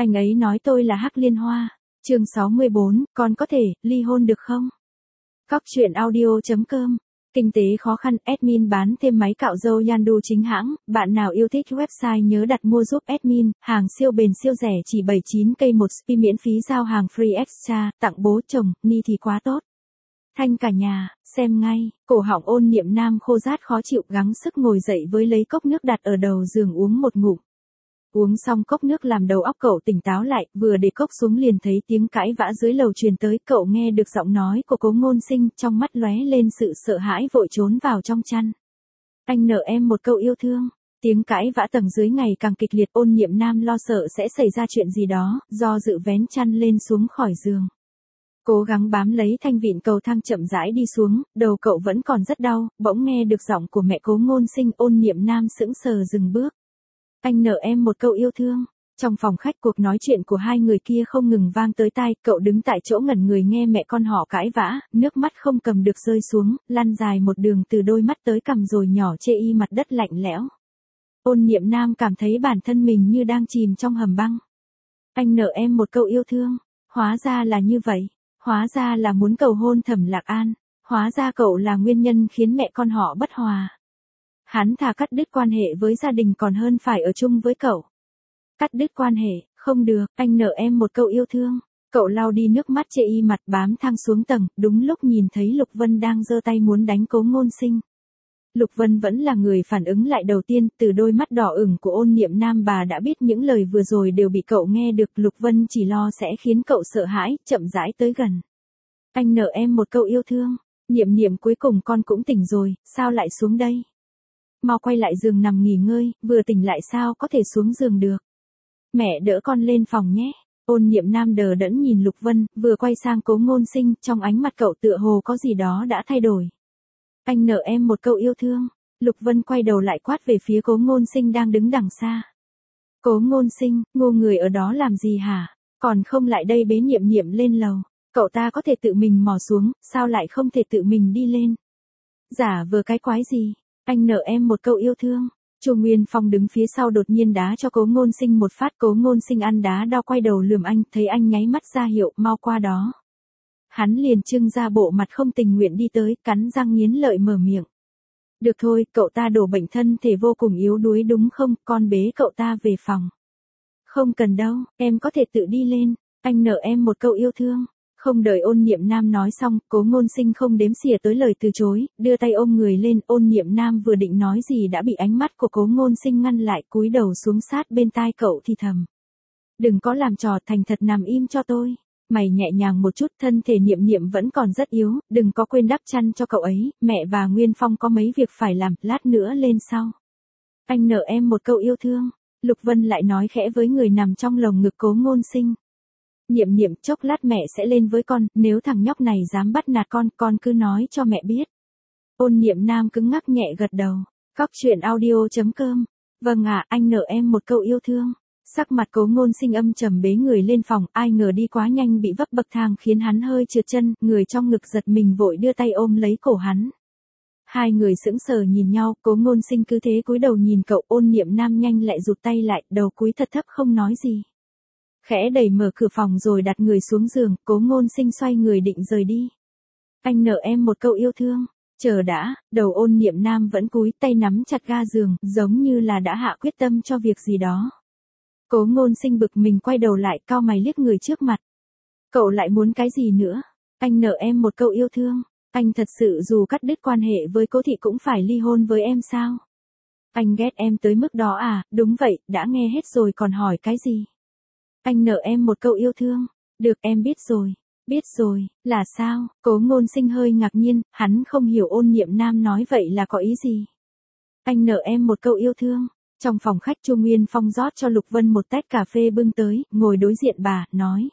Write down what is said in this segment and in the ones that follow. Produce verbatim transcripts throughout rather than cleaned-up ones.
Anh ấy nói tôi là Hắc Liên Hoa. Chương sáu mươi bốn, con có thể ly hôn được không? Cóc truyện audio chấm com. Kinh tế khó khăn, admin bán thêm máy cạo râu Yandu chính hãng, bạn nào yêu thích website nhớ đặt mua giúp admin, hàng siêu bền siêu rẻ chỉ bảy mươi chín k một spi miễn phí giao hàng free extra, tặng bố chồng, ni thì quá tốt. Thanh cả nhà, xem ngay, cổ họng Ôn Niệm Nam khô rát khó chịu gắng sức ngồi dậy với lấy cốc nước đặt ở đầu giường uống một ngụm. Uống xong cốc nước làm đầu óc cậu tỉnh táo lại, vừa để cốc xuống liền thấy tiếng cãi vã dưới lầu truyền tới, cậu nghe được giọng nói của Cố Ngôn Sinh, trong mắt lóe lên sự sợ hãi vội trốn vào trong chăn. Anh nợ em một câu yêu thương. Tiếng cãi vã tầng dưới ngày càng kịch liệt, Ôn Niệm Nam lo sợ sẽ xảy ra chuyện gì đó, do dự vén chăn lên xuống khỏi giường. Cố gắng bám lấy thanh vịn cầu thang chậm rãi đi xuống, đầu cậu vẫn còn rất đau, bỗng nghe được giọng của mẹ Cố Ngôn Sinh, Ôn Niệm Nam sững sờ dừng bước. Anh nợ em một câu yêu thương. Trong phòng khách cuộc nói chuyện của hai người kia không ngừng vang tới tai, cậu đứng tại chỗ ngẩn người nghe mẹ con họ cãi vã, nước mắt không cầm được rơi xuống, lăn dài một đường từ đôi mắt tới cằm rồi nhỏ chê y mặt đất lạnh lẽo. Ôn Niệm Nam cảm thấy bản thân mình như đang chìm trong hầm băng. Anh nợ em một câu yêu thương. Hóa ra là như vậy. Hóa ra là muốn cầu hôn Thẩm Lạc An. Hóa ra cậu là nguyên nhân khiến mẹ con họ bất hòa. Hắn thà cắt đứt quan hệ với gia đình còn hơn phải ở chung với cậu. Cắt đứt quan hệ, không được, anh nợ em một câu yêu thương. Cậu lau đi nước mắt chê y mặt bám thang xuống tầng, đúng lúc nhìn thấy Lục Vân đang giơ tay muốn đánh Cố Ngôn Sinh. Lục Vân vẫn là người phản ứng lại đầu tiên, từ đôi mắt đỏ ửng của Ôn Niệm Nam bà đã biết những lời vừa rồi đều bị cậu nghe được, Lục Vân chỉ lo sẽ khiến cậu sợ hãi, chậm rãi tới gần. Anh nợ em một câu yêu thương. Niệm Niệm cuối cùng con cũng tỉnh rồi, sao lại xuống đây? Mau quay lại giường nằm nghỉ ngơi, vừa tỉnh lại sao có thể xuống giường được. Mẹ đỡ con lên phòng nhé. Ôn Niệm Nam đờ đẫn nhìn Lục Vân, vừa quay sang Cố Ngôn Sinh, trong ánh mặt cậu tựa hồ có gì đó đã thay đổi. Anh nợ em một câu yêu thương. Lục Vân quay đầu lại quát về phía Cố Ngôn Sinh đang đứng đằng xa. Cố Ngôn Sinh, ngô người ở đó làm gì hả? Còn không lại đây bế Niệm Niệm lên lầu. Cậu ta có thể tự mình mò xuống, sao lại không thể tự mình đi lên? Giả vờ cái quái gì? Anh nợ em một câu yêu thương. Chu Nguyên Phong đứng phía sau đột nhiên đá cho Cố Ngôn Sinh một phát, Cố Ngôn Sinh ăn đá đau quay đầu lườm anh, thấy anh nháy mắt ra hiệu mau qua đó. Hắn liền trưng ra bộ mặt không tình nguyện đi tới, cắn răng nghiến lợi mở miệng. Được thôi, cậu ta đổ bệnh thân thể vô cùng yếu đuối đúng không, con bế cậu ta về phòng. Không cần đâu, em có thể tự đi lên, anh nợ em một câu yêu thương. Không đợi Ôn Niệm Nam nói xong, Cố Ngôn Sinh không đếm xỉa tới lời từ chối, đưa tay ôm người lên, Ôn Niệm Nam vừa định nói gì đã bị ánh mắt của Cố Ngôn Sinh ngăn lại, cúi đầu xuống sát bên tai cậu thì thầm. Đừng có làm trò, thành thật nằm im cho tôi. Mày nhẹ nhàng một chút, thân thể Niệm Niệm vẫn còn rất yếu, đừng có quên đắp chăn cho cậu ấy, mẹ và Nguyên Phong có mấy việc phải làm, lát nữa lên sau. Anh nợ em một câu yêu thương. Lục Vân lại nói khẽ với người nằm trong lồng ngực Cố Ngôn Sinh. Niệm Niệm, chốc lát mẹ sẽ lên với con, nếu thằng nhóc này dám bắt nạt con, con cứ nói cho mẹ biết. Ôn Niệm Nam cứng ngắc nhẹ gật đầu. Cóc truyện audio chấm com. Vâng ạ, anh nợ em một câu yêu thương. Sắc mặt Cố Ngôn Sinh âm trầm bế người lên phòng, ai ngờ đi quá nhanh bị vấp bậc thang khiến hắn hơi trượt chân, người trong ngực giật mình vội đưa tay ôm lấy cổ hắn. Hai người sững sờ nhìn nhau, Cố Ngôn Sinh cứ thế cúi đầu nhìn cậu, Ôn Niệm Nam nhanh lại rụt tay lại, đầu cúi thật thấp không nói gì. Khẽ đẩy mở cửa phòng rồi đặt người xuống giường, Cố Ngôn Sinh xoay người định rời đi. Anh nợ em một câu yêu thương. Chờ đã, đầu Ôn Niệm Nam vẫn cúi, tay nắm chặt ga giường, giống như là đã hạ quyết tâm cho việc gì đó. Cố Ngôn Sinh bực mình quay đầu lại, cau mày liếc người trước mặt. Cậu lại muốn cái gì nữa? Anh nợ em một câu yêu thương. Anh thật sự dù cắt đứt quan hệ với Cố thị cũng phải ly hôn với em sao? Anh ghét em tới mức đó à? Đúng vậy, đã nghe hết rồi còn hỏi cái gì? Anh nợ em một câu yêu thương. Được, em biết rồi. Biết rồi, là sao? Cố Ngôn Sinh hơi ngạc nhiên, hắn không hiểu Ôn Niệm Nam nói vậy là có ý gì. Anh nợ em một câu yêu thương. Trong phòng khách Chu Nguyên Phong rót cho Lục Vân một tách cà phê bưng tới, ngồi đối diện bà, nói.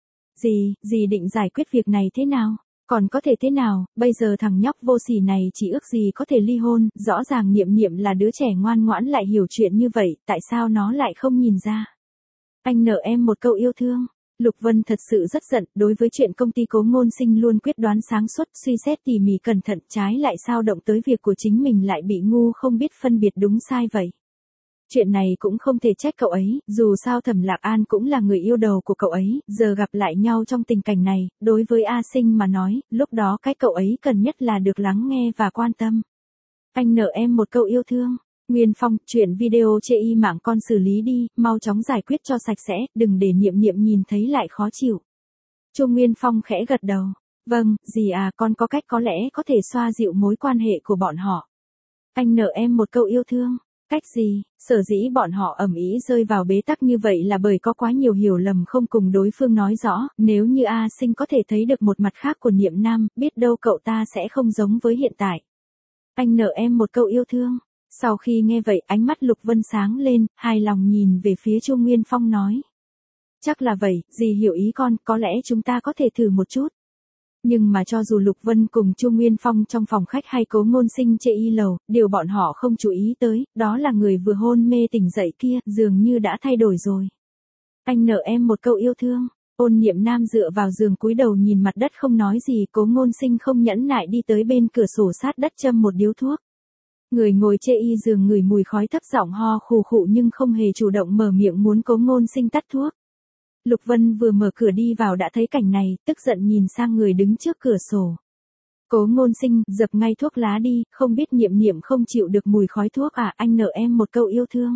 Dì, dì định giải quyết việc này thế nào? Còn có thể thế nào, bây giờ thằng nhóc vô sỉ này chỉ ước gì có thể ly hôn, rõ ràng Niệm Niệm là đứa trẻ ngoan ngoãn lại hiểu chuyện như vậy, tại sao nó lại không nhìn ra? Anh nợ em một câu yêu thương. Lục Vân thật sự rất giận, đối với chuyện công ty Cố Ngôn Sinh luôn quyết đoán sáng suốt, suy xét tỉ mỉ cẩn thận, trái lại sao động tới việc của chính mình lại bị ngu không biết phân biệt đúng sai vậy. Chuyện này cũng không thể trách cậu ấy, dù sao Thẩm Lạc An cũng là người yêu đầu của cậu ấy, giờ gặp lại nhau trong tình cảnh này, đối với A Sinh mà nói, lúc đó cái cậu ấy cần nhất là được lắng nghe và quan tâm. Anh nợ em một câu yêu thương. Nguyên Phong, chuyện video chê y mạng con xử lý đi, mau chóng giải quyết cho sạch sẽ, đừng để Niệm Niệm nhìn thấy lại khó chịu. Chu Nguyên Phong khẽ gật đầu. Vâng, dì à, con có cách có lẽ có thể xoa dịu mối quan hệ của bọn họ. Anh nợ em một câu yêu thương. Cách gì? Sở dĩ bọn họ ầm ĩ rơi vào bế tắc như vậy là bởi có quá nhiều hiểu lầm không cùng đối phương nói rõ, nếu như A Sinh có thể thấy được một mặt khác của Niệm Nam, biết đâu cậu ta sẽ không giống với hiện tại. Anh nợ em một câu yêu thương. Sau khi nghe vậy, ánh mắt Lục Vân sáng lên, hài lòng nhìn về phía Chu Nguyên Phong nói. Chắc là vậy, dì hiểu ý con, có lẽ chúng ta có thể thử một chút. Nhưng mà cho dù Lục Vân cùng Chu Nguyên Phong trong phòng khách hay Cố Ngôn Sinh chê y lầu, điều bọn họ không chú ý tới, đó là người vừa hôn mê tỉnh dậy kia, dường như đã thay đổi rồi. Anh nợ em một câu yêu thương. Ôn Niệm Nam dựa vào giường cúi đầu nhìn mặt đất không nói gì, Cố Ngôn Sinh không nhẫn nại đi tới bên cửa sổ sát đất châm một điếu thuốc. Người ngồi chê y giường ngửi mùi khói thấp giọng ho khù khụ nhưng không hề chủ động mở miệng muốn Cố Ngôn Sinh tắt thuốc. Lục Vân vừa mở cửa đi vào đã thấy cảnh này, tức giận nhìn sang người đứng trước cửa sổ. Cố Ngôn Sinh, dập ngay thuốc lá đi, không biết Niệm Niệm không chịu được mùi khói thuốc à, anh nợ em một câu yêu thương.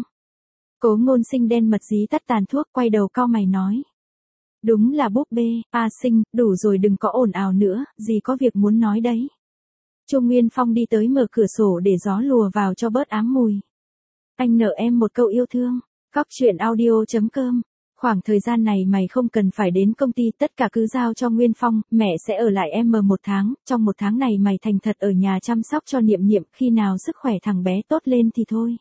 Cố Ngôn Sinh đen mật dí tắt tàn thuốc, quay đầu cau mày nói. Đúng là búp bê, A Sinh, đủ rồi đừng có ồn ào nữa, gì có việc muốn nói đấy. Chu Nguyên Phong đi tới mở cửa sổ để gió lùa vào cho bớt ám mùi. Anh nợ em một câu yêu thương. Cóc truyện audio chấm com. Khoảng thời gian này mày không cần phải đến công ty, tất cả cứ giao cho Nguyên Phong, mẹ sẽ ở lại em một tháng, trong một tháng này mày thành thật ở nhà chăm sóc cho Niệm Niệm, khi nào sức khỏe thằng bé tốt lên thì thôi.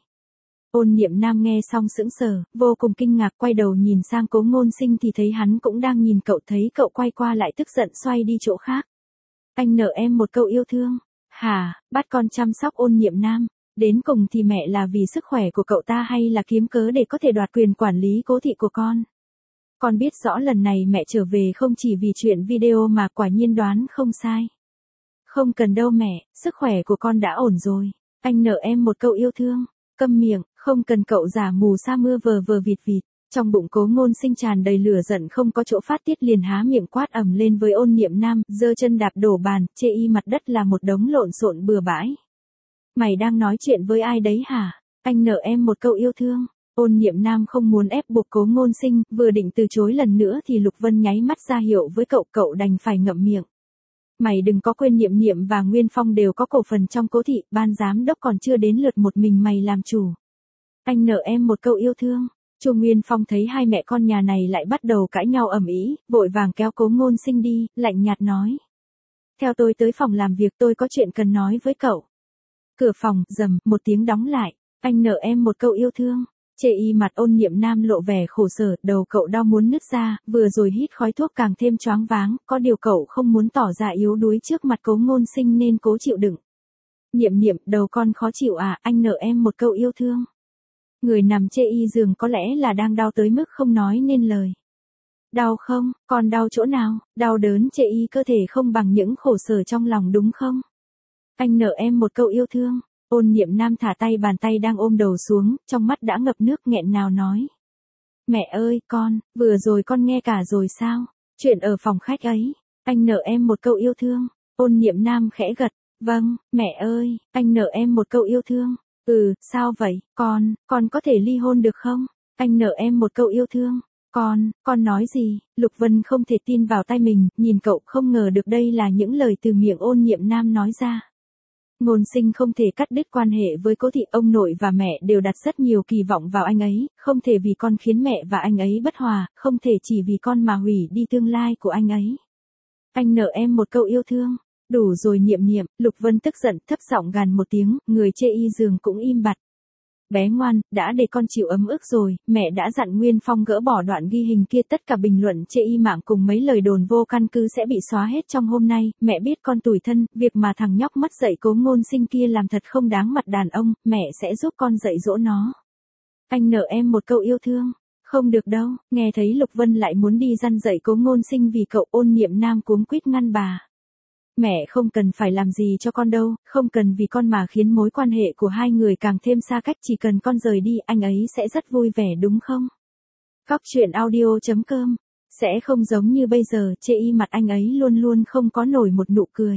Ôn Niệm Nam nghe xong sững sờ, vô cùng kinh ngạc, quay đầu nhìn sang Cố Ngôn Sinh thì thấy hắn cũng đang nhìn cậu, thấy cậu quay qua lại tức giận xoay đi chỗ khác. Anh nợ em một câu yêu thương. Hả, bắt con chăm sóc Ôn Niệm Nam, đến cùng thì mẹ là vì sức khỏe của cậu ta hay là kiếm cớ để có thể đoạt quyền quản lý cố thị của con? Con biết rõ lần này mẹ trở về không chỉ vì chuyện video mà quả nhiên đoán không sai. Không cần đâu mẹ, sức khỏe của con đã ổn rồi. Anh nợ em một câu yêu thương. Câm miệng, không cần cậu giả mù sa mưa vờ vờ vịt vịt. Trong bụng Cố Ngôn Sinh tràn đầy lửa giận không có chỗ phát tiết liền há miệng quát ầm lên với Ôn Niệm Nam, giơ chân đạp đổ bàn, chê y mặt đất là một đống lộn xộn bừa bãi. Mày đang nói chuyện với ai đấy hả? Anh nợ em một câu yêu thương. Ôn Niệm Nam không muốn ép buộc Cố Ngôn Sinh, vừa định từ chối lần nữa thì Lục Vân nháy mắt ra hiệu với cậu, cậu đành phải ngậm miệng. Mày đừng có quên Niệm Niệm và Nguyên Phong đều có cổ phần trong cố thị, ban giám đốc còn chưa đến lượt một mình mày làm chủ. Anh nợ em một câu yêu thương. Chu Nguyên Phong thấy hai mẹ con nhà này lại bắt đầu cãi nhau ầm ĩ, vội vàng kéo Cố Ngôn Sinh đi, lạnh nhạt nói. Theo tôi tới phòng làm việc, tôi có chuyện cần nói với cậu. Cửa phòng, rầm, một tiếng đóng lại. Anh nợ em một câu yêu thương. Chê y mặt Ôn Niệm Nam lộ vẻ khổ sở, đầu cậu đau muốn nứt ra, vừa rồi hít khói thuốc càng thêm choáng váng, có điều cậu không muốn tỏ ra yếu đuối trước mặt Cố Ngôn Sinh nên cố chịu đựng. Niệm Niệm, đầu con khó chịu à, anh nợ em một câu yêu thương. Người nằm chê y giường có lẽ là đang đau tới mức không nói nên lời. Đau không, con đau chỗ nào, đau đớn chê y cơ thể không bằng những khổ sở trong lòng đúng không? Anh nợ em một câu yêu thương. Ôn Niệm Nam thả tay bàn tay đang ôm đầu xuống, trong mắt đã ngập nước nghẹn ngào nói. Mẹ ơi, con, vừa rồi con nghe cả rồi sao? Chuyện ở phòng khách ấy, anh nợ em một câu yêu thương. Ôn Niệm Nam khẽ gật, vâng, mẹ ơi, anh nợ em một câu yêu thương. Ừ, sao vậy, con, con có thể ly hôn được không? Anh nợ em một câu yêu thương. Con, con nói gì? Lục Vân không thể tin vào tai mình, nhìn cậu không ngờ được đây là những lời từ miệng Ôn Niệm Nam nói ra. Ngôn Sinh không thể cắt đứt quan hệ với cố thị, ông nội và mẹ đều đặt rất nhiều kỳ vọng vào anh ấy, không thể vì con khiến mẹ và anh ấy bất hòa, không thể chỉ vì con mà hủy đi tương lai của anh ấy. Anh nợ em một câu yêu thương. Đủ rồi Niệm Niệm, Lục Vân tức giận thấp giọng gằn một tiếng, người chê y giường cũng im bặt. Bé ngoan, đã để con chịu ấm ức rồi, mẹ đã dặn Nguyên Phong gỡ bỏ đoạn ghi hình kia, tất cả bình luận chê y mạng cùng mấy lời đồn vô căn cứ sẽ bị xóa hết trong hôm nay, mẹ biết con tủi thân, việc mà thằng nhóc mất dạy Cố Ngôn Sinh kia làm thật không đáng mặt đàn ông, mẹ sẽ giúp con dạy dỗ nó. Anh nợ em một câu yêu thương. Không được đâu, nghe thấy Lục Vân lại muốn đi răn dạy Cố Ngôn Sinh vì cậu, Ôn Niệm Nam cuống quýt ngăn bà. Mẹ không cần phải làm gì cho con đâu, không cần vì con mà khiến mối quan hệ của hai người càng thêm xa cách, chỉ cần con rời đi, anh ấy sẽ rất vui vẻ đúng không? Cóc truyện audio chấm com. Sẽ không giống như bây giờ, chê y mặt anh ấy luôn luôn không có nổi một nụ cười.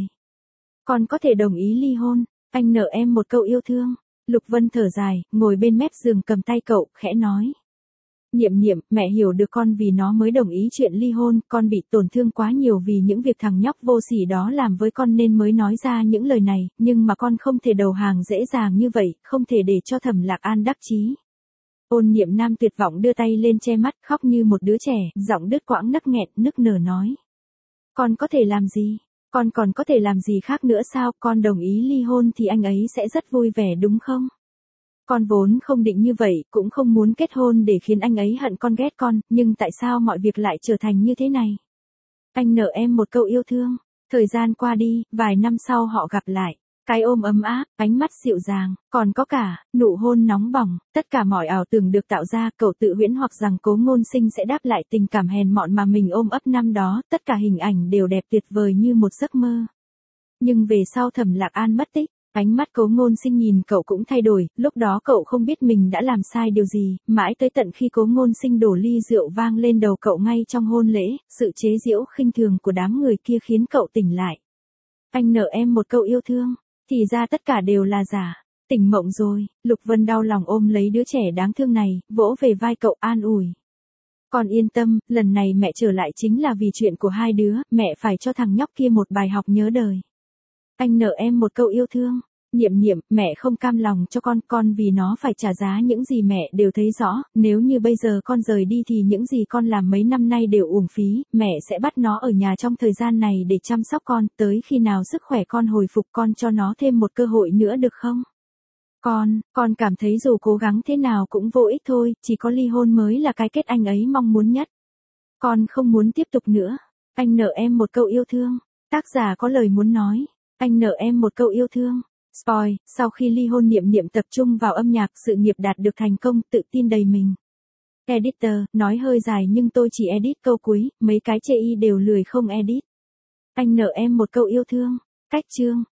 Con có thể đồng ý ly hôn, anh nợ em một câu yêu thương. Lục Vân thở dài, ngồi bên mép giường cầm tay cậu, khẽ nói. Niệm Niệm, mẹ hiểu được con vì nó mới đồng ý chuyện ly hôn, con bị tổn thương quá nhiều vì những việc thằng nhóc vô sỉ đó làm với con nên mới nói ra những lời này, nhưng mà con không thể đầu hàng dễ dàng như vậy, không thể để cho Thẩm Lạc An đắc chí. Ôn Niệm Nam tuyệt vọng đưa tay lên che mắt, khóc như một đứa trẻ, giọng đứt quãng nấc nghẹn, nức nở nói. Con có thể làm gì? Con còn có thể làm gì khác nữa sao? Con đồng ý ly hôn thì anh ấy sẽ rất vui vẻ đúng không? Con vốn không định như vậy, cũng không muốn kết hôn để khiến anh ấy hận con ghét con, nhưng tại sao mọi việc lại trở thành như thế này? Anh nợ em một câu yêu thương. Thời gian qua đi, vài năm sau họ gặp lại. Cái ôm ấm áp, ánh mắt dịu dàng, còn có cả, nụ hôn nóng bỏng, tất cả mọi ảo tưởng được tạo ra, cậu tự huyễn hoặc rằng Cố Ngôn Sinh sẽ đáp lại tình cảm hèn mọn mà mình ôm ấp năm đó, tất cả hình ảnh đều đẹp tuyệt vời như một giấc mơ. Nhưng về sau Thẩm Lạc An mất tích, ánh mắt Cố Ngôn Sinh nhìn cậu cũng thay đổi, lúc đó cậu không biết mình đã làm sai điều gì, mãi tới tận khi Cố Ngôn Sinh đổ ly rượu vang lên đầu cậu ngay trong hôn lễ, sự chế giễu khinh thường của đám người kia khiến cậu tỉnh lại. Anh nợ em một câu yêu thương. Thì ra tất cả đều là giả. Tỉnh mộng rồi, Lục Vân đau lòng ôm lấy đứa trẻ đáng thương này, vỗ về vai cậu an ủi. Con yên tâm, lần này mẹ trở lại chính là vì chuyện của hai đứa, mẹ phải cho thằng nhóc kia một bài học nhớ đời. Anh nợ em một câu yêu thương. Niệm Niệm, mẹ không cam lòng cho con, con vì nó phải trả giá những gì mẹ đều thấy rõ, nếu như bây giờ con rời đi thì những gì con làm mấy năm nay đều uổng phí, mẹ sẽ bắt nó ở nhà trong thời gian này để chăm sóc con, tới khi nào sức khỏe con hồi phục con cho nó thêm một cơ hội nữa được không? Con, con cảm thấy dù cố gắng thế nào cũng vô ích thôi, chỉ có ly hôn mới là cái kết anh ấy mong muốn nhất. Con không muốn tiếp tục nữa. Anh nợ em một câu yêu thương. Tác giả có lời muốn nói. Anh nợ em một câu yêu thương. Spoil, sau khi ly hôn Niệm Niệm tập trung vào âm nhạc, sự nghiệp đạt được thành công, tự tin đầy mình. Editor, nói hơi dài nhưng tôi chỉ edit câu cuối, mấy cái chê y đều lười không edit. Anh nợ em một câu yêu thương. Cách chương.